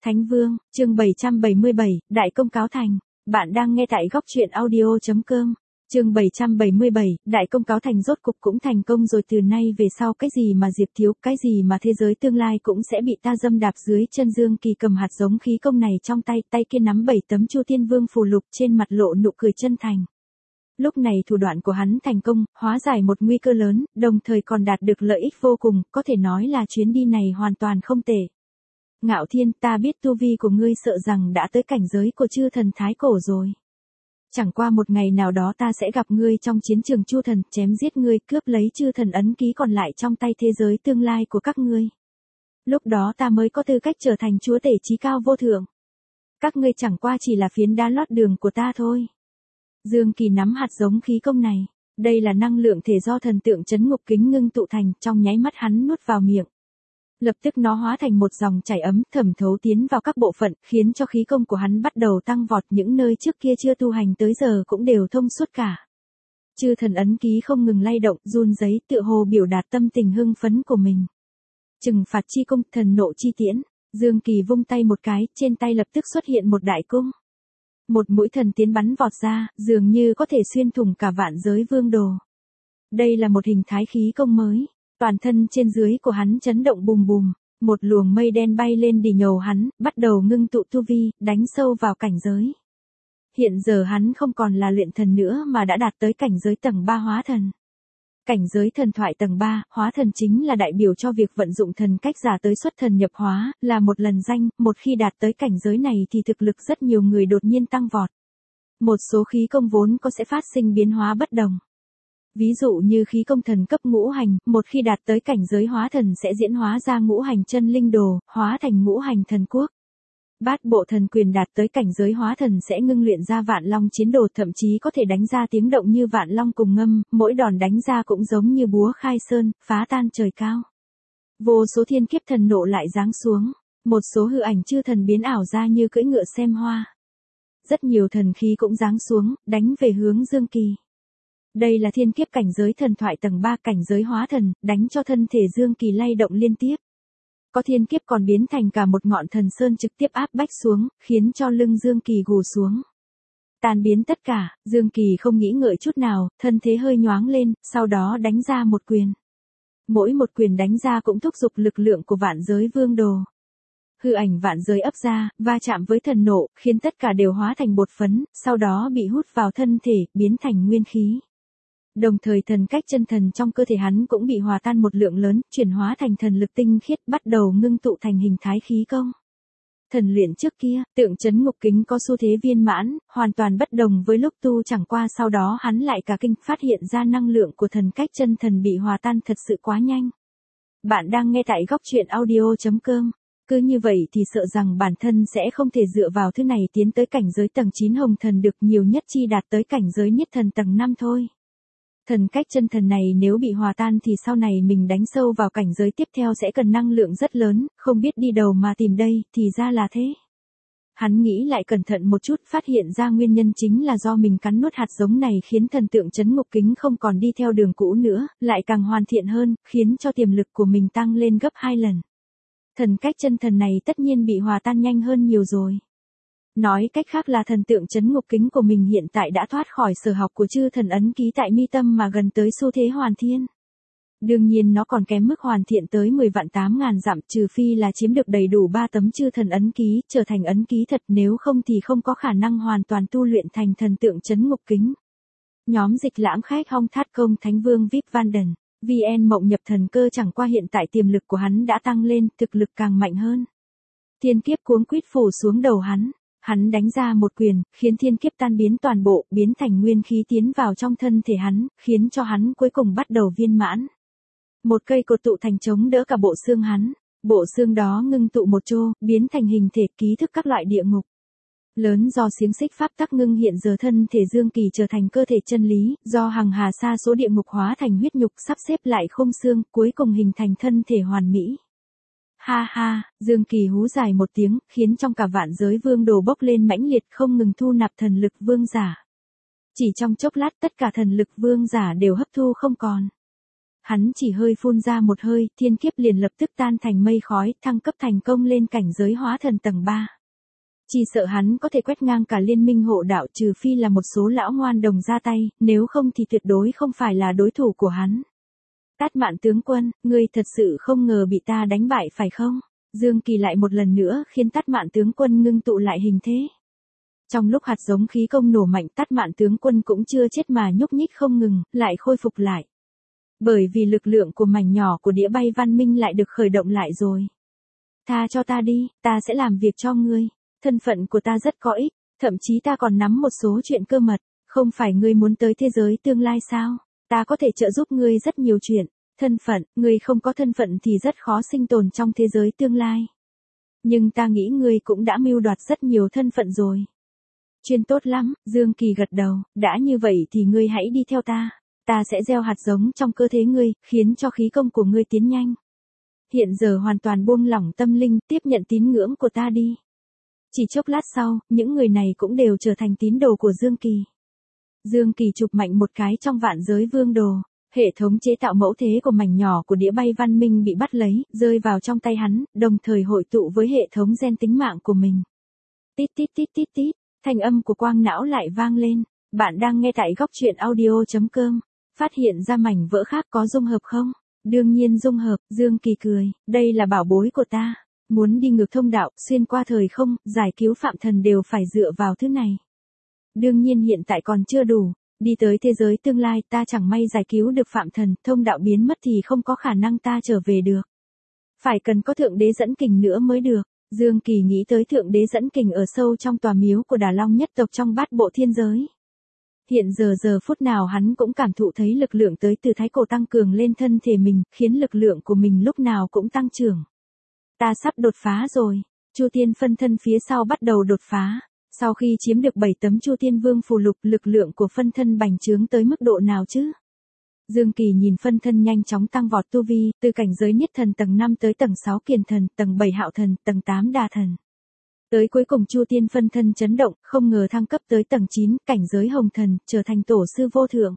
Thánh Vương, chương 777, Đại Công cáo thành. Bạn đang nghe tại góc truyện audio.com. Chương 777, Đại Công cáo thành rốt cục cũng thành công rồi, từ nay về sau cái gì mà Diệp thiếu, cái gì mà thế giới tương lai cũng sẽ bị ta dâm đạp dưới chân. Dương Kỳ cầm hạt giống khí công này trong tay, tay kia nắm 7 tấm Chu Thiên Vương phù lục, trên mặt lộ nụ cười chân thành. Lúc này thủ đoạn của hắn thành công, hóa giải một nguy cơ lớn, đồng thời còn đạt được lợi ích vô cùng, có thể nói là chuyến đi này hoàn toàn không tệ. Ngạo Thiên, ta biết tu vi của ngươi sợ rằng đã tới cảnh giới của chư thần thái cổ rồi. Chẳng qua một ngày nào đó ta sẽ gặp ngươi trong chiến trường Chu thần, chém giết ngươi, cướp lấy chư thần ấn ký còn lại trong tay thế giới tương lai của các ngươi. Lúc đó ta mới có tư cách trở thành chúa tể chí cao vô thượng. Các ngươi chẳng qua chỉ là phiến đá lót đường của ta thôi. Dương Kỳ nắm hạt giống khí công này. Đây là năng lượng thể do thần tượng trấn ngục kính ngưng tụ thành, trong nháy mắt hắn nuốt vào miệng. Lập tức nó hóa thành một dòng chảy ấm, thẩm thấu tiến vào các bộ phận, khiến cho khí công của hắn bắt đầu tăng vọt, những nơi trước kia chưa tu hành tới giờ cũng đều thông suốt cả. Chư thần ấn ký không ngừng lay động, run rẩy, tựa hồ biểu đạt tâm tình hưng phấn của mình. Trừng phạt chi công, thần nộ chi tiễn. Dương Kỳ vung tay một cái, trên tay lập tức xuất hiện một đại cung. Một mũi thần tiến bắn vọt ra, dường như có thể xuyên thủng cả vạn giới vương đồ. Đây là một hình thái khí công mới. Toàn thân trên dưới của hắn chấn động bùm bùm, một luồng mây đen bay lên đỉnh đầu hắn, bắt đầu ngưng tụ tu vi, đánh sâu vào cảnh giới. Hiện giờ hắn không còn là luyện thần nữa mà đã đạt tới cảnh giới tầng 3 hóa thần. Cảnh giới thần thoại tầng 3, hóa thần chính là đại biểu cho việc vận dụng thần cách giả tới xuất thần nhập hóa, là một lần danh, một khi đạt tới cảnh giới này thì thực lực rất nhiều người đột nhiên tăng vọt. Một số khí công vốn có sẽ phát sinh biến hóa bất đồng. Ví dụ như khí công thần cấp ngũ hành, một khi đạt tới cảnh giới hóa thần sẽ diễn hóa ra ngũ hành chân linh đồ, hóa thành ngũ hành thần quốc. Bát bộ thần quyền đạt tới cảnh giới hóa thần sẽ ngưng luyện ra vạn long chiến đồ, thậm chí có thể đánh ra tiếng động như vạn long cùng ngâm, mỗi đòn đánh ra cũng giống như búa khai sơn, phá tan trời cao. Vô số thiên kiếp thần nộ lại giáng xuống, một số hư ảnh chư thần biến ảo ra như cưỡi ngựa xem hoa. Rất nhiều thần khí cũng giáng xuống, đánh về hướng Dương Kỳ. Đây là thiên kiếp cảnh giới thần thoại tầng 3, cảnh giới hóa thần, đánh cho thân thể Dương Kỳ lay động liên tiếp. Có thiên kiếp còn biến thành cả một ngọn thần sơn trực tiếp áp bách xuống, khiến cho lưng Dương Kỳ gù xuống. Tan biến tất cả, Dương Kỳ không nghĩ ngợi chút nào, thân thế hơi nhoáng lên, sau đó đánh ra một quyền. Mỗi một quyền đánh ra cũng thúc giục lực lượng của vạn giới vương đồ. Hư ảnh vạn giới ấp ra, va chạm với thần nộ, khiến tất cả đều hóa thành bột phấn, sau đó bị hút vào thân thể, biến thành nguyên khí. Đồng thời thần cách chân thần trong cơ thể hắn cũng bị hòa tan một lượng lớn, chuyển hóa thành thần lực tinh khiết, bắt đầu ngưng tụ thành hình thái khí công. Thần luyện trước kia, tượng trấn ngục kính có xu thế viên mãn, hoàn toàn bất đồng với lúc tu, chẳng qua sau đó hắn lại cả kinh phát hiện ra năng lượng của thần cách chân thần bị hòa tan thật sự quá nhanh. Bạn đang nghe tại góc truyện audio.com. Cứ như vậy thì sợ rằng bản thân sẽ không thể dựa vào thứ này tiến tới cảnh giới tầng 9 hồng thần được, nhiều nhất chi đạt tới cảnh giới niết thần tầng 5 thôi. Thần cách chân thần này nếu bị hòa tan thì sau này mình đánh sâu vào cảnh giới tiếp theo sẽ cần năng lượng rất lớn, không biết đi đâu mà tìm đây, thì ra là thế. Hắn nghĩ lại cẩn thận một chút, phát hiện ra nguyên nhân chính là do mình cắn nuốt hạt giống này khiến thần tượng trấn ngục kính không còn đi theo đường cũ nữa, lại càng hoàn thiện hơn, khiến cho tiềm lực của mình tăng lên gấp 2 lần. Thần cách chân thần này tất nhiên bị hòa tan nhanh hơn nhiều rồi. Nói cách khác là thần tượng trấn ngục kính của mình hiện tại đã thoát khỏi sở học của chư thần ấn ký tại mi tâm mà gần tới xu thế hoàn thiên. Đương nhiên nó còn kém mức hoàn thiện tới 10 vạn 8 ngàn dặm, trừ phi là chiếm được đầy đủ 3 tấm chư thần ấn ký, trở thành ấn ký thật, nếu không thì không có khả năng hoàn toàn tu luyện thành thần tượng trấn ngục kính. Nhóm dịch lãm khách Hong Thát Công Thánh Vương VIP Vanden, VN Mộng Nhập Thần Cơ, chẳng qua hiện tại tiềm lực của hắn đã tăng lên, thực lực càng mạnh hơn. Thiên kiếp cuống quýt phủ xuống đầu hắn. Hắn đánh ra một quyền, khiến thiên kiếp tan biến toàn bộ, biến thành nguyên khí tiến vào trong thân thể hắn, khiến cho hắn cuối cùng bắt đầu viên mãn. Một cây cột tụ thành chống đỡ cả bộ xương hắn, bộ xương đó ngưng tụ một chỗ, biến thành hình thể ký thức các loại địa ngục. Lớn do xiềng xích pháp tắc ngưng hiện giờ thân thể Dương Kỳ trở thành cơ thể chân lý, do hằng hà sa số địa ngục hóa thành huyết nhục sắp xếp lại khung xương, cuối cùng hình thành thân thể hoàn mỹ. Ha ha, Dương Kỳ hú dài một tiếng, khiến trong cả vạn giới vương đồ bốc lên mãnh liệt, không ngừng thu nạp thần lực vương giả. Chỉ trong chốc lát tất cả thần lực vương giả đều hấp thu không còn. Hắn chỉ hơi phun ra một hơi, thiên kiếp liền lập tức tan thành mây khói, thăng cấp thành công lên cảnh giới hóa thần tầng 3. Chỉ sợ hắn có thể quét ngang cả liên minh hộ đạo, trừ phi là một số lão ngoan đồng ra tay, nếu không thì tuyệt đối không phải là đối thủ của hắn. Tát Mạn tướng quân, ngươi thật sự không ngờ bị ta đánh bại phải không? Dương Kỳ lại một lần nữa khiến Tát Mạn tướng quân ngưng tụ lại hình thế. Trong lúc hạt giống khí công nổ mạnh, Tát Mạn tướng quân cũng chưa chết mà nhúc nhích không ngừng, lại khôi phục lại. Bởi vì lực lượng của mảnh nhỏ của đĩa bay văn minh lại được khởi động lại rồi. Tha cho ta đi, ta sẽ làm việc cho ngươi. Thân phận của ta rất có ích, thậm chí ta còn nắm một số chuyện cơ mật. Không phải ngươi muốn tới thế giới tương lai sao? Ta có thể trợ giúp ngươi rất nhiều chuyện. Thân phận, ngươi không có thân phận thì rất khó sinh tồn trong thế giới tương lai. Nhưng ta nghĩ ngươi cũng đã mưu đoạt rất nhiều thân phận rồi. Chuyên tốt lắm, Dương Kỳ gật đầu, đã như vậy thì ngươi hãy đi theo ta. Ta sẽ gieo hạt giống trong cơ thể ngươi, khiến cho khí công của ngươi tiến nhanh. Hiện giờ hoàn toàn buông lỏng tâm linh, tiếp nhận tín ngưỡng của ta đi. Chỉ chốc lát sau, những người này cũng đều trở thành tín đồ của Dương Kỳ. Dương Kỳ chụp mạnh một cái trong vạn giới vương đồ. Hệ thống chế tạo mẫu thế của mảnh nhỏ của đĩa bay văn minh bị bắt lấy, rơi vào trong tay hắn, đồng thời hội tụ với hệ thống gen tính mạng của mình. Tít tít tít tít tít, thanh âm của quang não lại vang lên. Bạn đang nghe tại góc truyện audio.com. Phát hiện ra mảnh vỡ khác có dung hợp không? Đương nhiên dung hợp, Dương Kỳ cười, đây là bảo bối của ta. Muốn đi ngược thông đạo, xuyên qua thời không, giải cứu phạm thần đều phải dựa vào thứ này. Đương nhiên hiện tại còn chưa đủ. Đi tới thế giới tương lai ta chẳng may giải cứu được phạm thần, thông đạo biến mất thì không có khả năng ta trở về được. Phải cần có thượng đế dẫn kình nữa mới được. Dương Kỳ nghĩ tới thượng đế dẫn kình ở sâu trong tòa miếu của Đà Long nhất tộc trong bát bộ thiên giới. Hiện giờ phút nào hắn cũng cảm thụ thấy lực lượng tới từ thái cổ tăng cường lên thân thể mình, khiến lực lượng của mình lúc nào cũng tăng trưởng. Ta sắp đột phá rồi. Chu Tiên phân thân phía sau bắt đầu đột phá. Sau khi chiếm được 7 tấm Chu Tiên Vương phù lục, lực lượng của phân thân bành trướng tới mức độ nào chứ? Dương Kỳ nhìn phân thân nhanh chóng tăng vọt tu vi, từ cảnh giới Niết Thần tầng 5 tới tầng 6 Kiền Thần, tầng 7 Hạo Thần, tầng 8 Đà Thần. Tới cuối cùng Chu Tiên phân thân chấn động, không ngờ thăng cấp tới tầng 9, cảnh giới Hồng Thần, trở thành tổ sư vô thượng.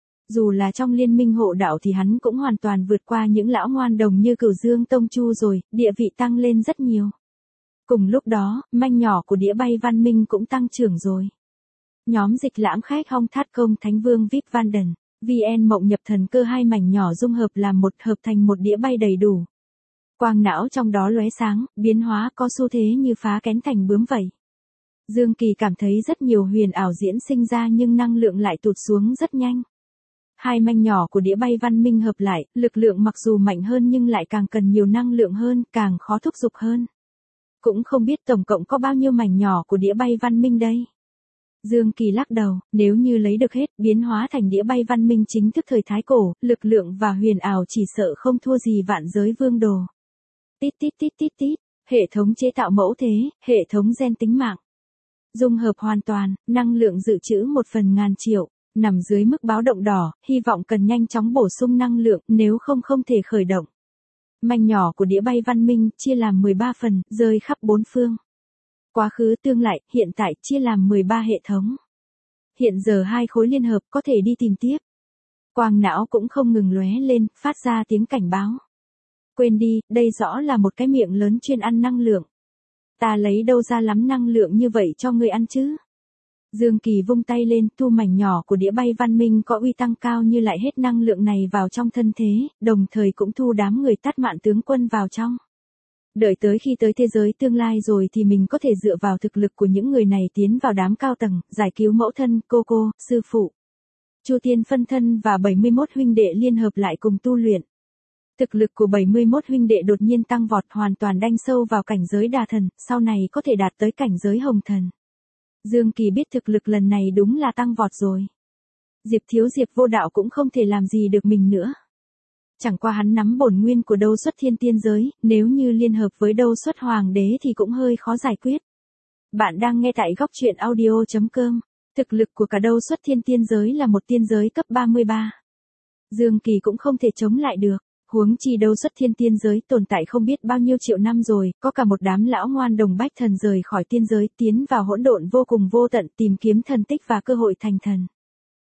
Dù là trong liên minh hộ đạo thì hắn cũng hoàn toàn vượt qua những lão ngoan đồng như Cửu Dương Tông Chu rồi, địa vị tăng lên rất nhiều. Cùng lúc đó, manh nhỏ của đĩa bay văn minh cũng tăng trưởng rồi. Nhóm Dịch Lãm Khách Hong Thát Công Thánh Vương Vip Van Đần, VN Mộng Nhập Thần Cơ hai mảnh nhỏ dung hợp làm một, hợp thành một đĩa bay đầy đủ. Quang não trong đó lóe sáng, biến hóa có xu thế như phá kén thành bướm vậy. Dương Kỳ cảm thấy rất nhiều huyền ảo diễn sinh ra nhưng năng lượng lại tụt xuống rất nhanh. Hai manh nhỏ của đĩa bay văn minh hợp lại, lực lượng mặc dù mạnh hơn nhưng lại càng cần nhiều năng lượng hơn, càng khó thúc giục hơn. Cũng không biết tổng cộng có bao nhiêu mảnh nhỏ của đĩa bay văn minh đây. Dương Kỳ lắc đầu, nếu như lấy được hết, biến hóa thành đĩa bay văn minh chính thức thời Thái Cổ, lực lượng và huyền ảo chỉ sợ không thua gì vạn giới vương đồ. Tít tít tít tít tít, hệ thống chế tạo mẫu thế, hệ thống gen tính mạng. Dung hợp hoàn toàn, năng lượng dự trữ 1/1000 triệu, nằm dưới mức báo động đỏ, hy vọng cần nhanh chóng bổ sung năng lượng, nếu không thể khởi động. Mảnh nhỏ của đĩa bay văn minh chia làm 13 phần, rơi khắp bốn phương. Quá khứ tương lai, hiện tại chia làm 13 hệ thống. Hiện giờ hai khối liên hợp có thể đi tìm tiếp. Quang não cũng không ngừng lóe lên, phát ra tiếng cảnh báo. Quên đi, đây rõ là một cái miệng lớn chuyên ăn năng lượng. Ta lấy đâu ra lắm năng lượng như vậy cho ngươi ăn chứ? Dương Kỳ vung tay lên, thu mảnh nhỏ của đĩa bay văn minh có uy tăng cao như lại hết năng lượng này vào trong thân thế, đồng thời cũng thu đám người Tát Mạn tướng quân vào trong. Đợi tới khi tới thế giới tương lai rồi thì mình có thể dựa vào thực lực của những người này tiến vào đám cao tầng, giải cứu mẫu thân, cô, sư phụ. Chu Tiên phân thân và 71 huynh đệ liên hợp lại cùng tu luyện. Thực lực của 71 huynh đệ đột nhiên tăng vọt, hoàn toàn đanh sâu vào cảnh giới Đà Thần, sau này có thể đạt tới cảnh giới Hồng Thần. Dương Kỳ biết thực lực lần này đúng là tăng vọt rồi. Diệp Vô Đạo cũng không thể làm gì được mình nữa. Chẳng qua hắn nắm bổn nguyên của Đâu Xuất Thiên Tiên Giới, nếu như liên hợp với Đâu Xuất Hoàng Đế thì cũng hơi khó giải quyết. Bạn đang nghe tại góc truyện audio.com. Thực lực của cả Đâu Xuất Thiên Tiên Giới là một tiên giới cấp 33. Dương Kỳ cũng không thể chống lại được. Huống chi Đâu Xuất Thiên Tiên Giới tồn tại không biết bao nhiêu triệu năm rồi, có cả một đám lão ngoan đồng bách thần rời khỏi tiên giới tiến vào hỗn độn vô cùng vô tận tìm kiếm thần tích và cơ hội thành thần.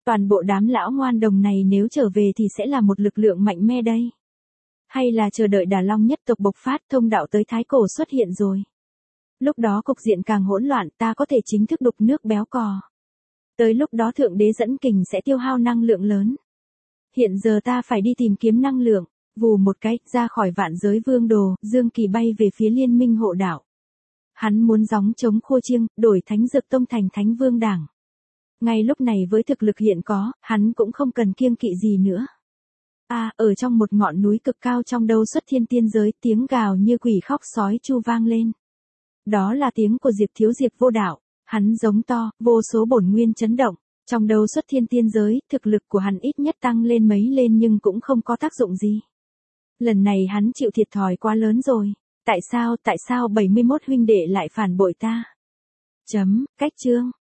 Toàn bộ đám lão ngoan đồng này nếu trở về thì sẽ là một lực lượng mạnh mẽ đây. Hay là chờ đợi Đà Long nhất tộc bộc phát, thông đạo tới Thái Cổ xuất hiện rồi. Lúc đó cục diện càng hỗn loạn, ta có thể chính thức đục nước béo cò. Tới lúc đó Thượng Đế dẫn kình sẽ tiêu hao năng lượng lớn. Hiện giờ ta phải đi tìm kiếm năng lượng. Vù một cái, ra khỏi Vạn Giới Vương Đồ, Dương Kỳ bay về phía Liên Minh Hộ Đạo. Hắn muốn gióng chống khô chiêng, đổi Thánh Dược Tông thành Thánh Vương Đảng. Ngay lúc này với thực lực hiện có, hắn cũng không cần kiêng kỵ gì nữa. Ở trong một ngọn núi cực cao trong đâu xuất thiên tiên giới, tiếng gào như quỷ khóc sói chu vang lên. Đó là tiếng của Diệp Thiếu Diệp Vô Đạo. Hắn giống to, vô số bổn nguyên chấn động. Trong đâu xuất thiên tiên giới, thực lực của hắn ít nhất tăng lên mấy lên nhưng cũng không có tác dụng gì. Lần này hắn chịu thiệt thòi quá lớn rồi. Tại sao 71 huynh đệ lại phản bội ta? Cách chương.